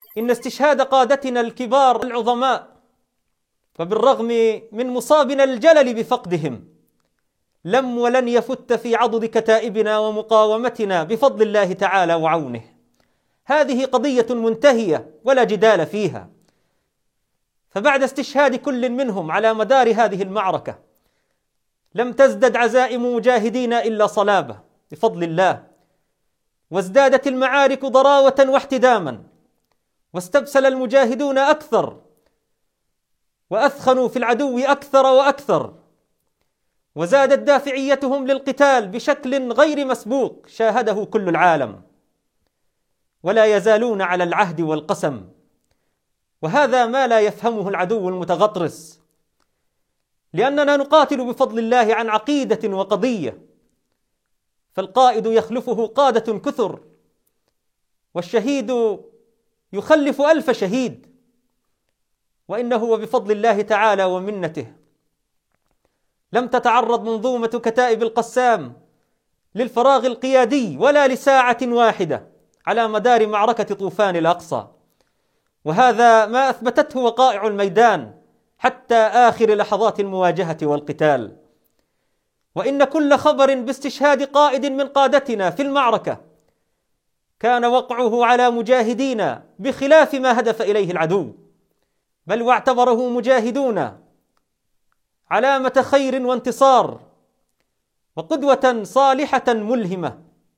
إن استشهاد قادتنا الكبار العظماء، وبالرغم من مصابنا الجلل بفقدهم، لم ولن يفت في عضد كتائبنا ومقاومتنا بفضل الله تعالى وعونه. هذه قضية منتهية ولا جدال فيها. فبعد استشهاد كل منهم على مدار هذه المعركة، لم تزدد عزائم مجاهدينا إلا صلابة بفضل الله، وازدادت المعارك ضراوة واحتداما، واستبسل المجاهدون أكثر، وأثخنوا في العدو أكثر وأكثر، وزادت دافعيتهم للقتال بشكل غير مسبوق شاهده كل العالم، ولا يزالون على العهد والقسم. وهذا ما لا يفهمه العدو المتغطرس، لأننا نقاتل بفضل الله عن عقيدة وقضية، فالقائد يخلفه قادة كثر، والشهيد يخلف 1000 شهيد، وإنه وبفضل الله تعالى ومنته لم تتعرض منظومة كتائب القسام للفراغ القيادي ولا لساعة واحدة على مدار معركة طوفان الأقصى، وهذا ما أثبتته وقائع الميدان حتى آخر لحظات المواجهة والقتال. وإن كل خبر باستشهاد قائد من قادتنا في المعركة كان وقعه على مجاهدين بخلاف ما هدف إليه العدو، بل واعتبره مجاهدون علامة خير وانتصار وقدوة صالحة ملهمة.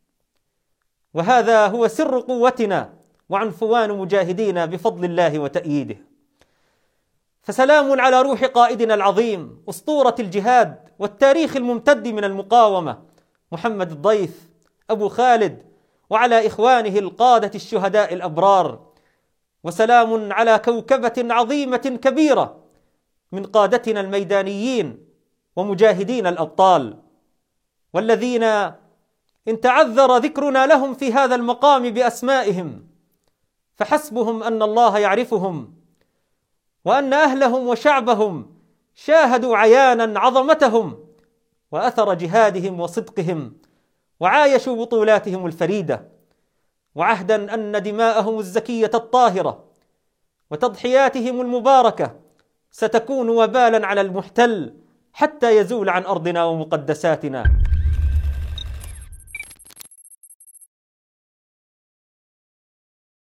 وهذا هو سر قوتنا وعنفوان مجاهدينا بفضل الله وتأييده. فسلام على روح قائدنا العظيم، أسطورة الجهاد والتاريخ الممتد من المقاومة، محمد الضيف أبو خالد، وعلى إخوانه القادة الشهداء الأبرار. وسلام على كوكبة عظيمة كبيرة من قادتنا الميدانيين ومجاهدين الأبطال، والذين إن تعذر ذكرنا لهم في هذا المقام بأسمائهم فحسبهم أن الله يعرفهم، وأن أهلهم وشعبهم شاهدوا عيانا عظمتهم وأثر جهادهم وصدقهم، وعايشوا بطولاتهم الفريدة، وعهدا أن دماءهم الزكية الطاهرة وتضحياتهم المباركة ستكون وبالا على المحتل حتى يزول عن أرضنا ومقدساتنا.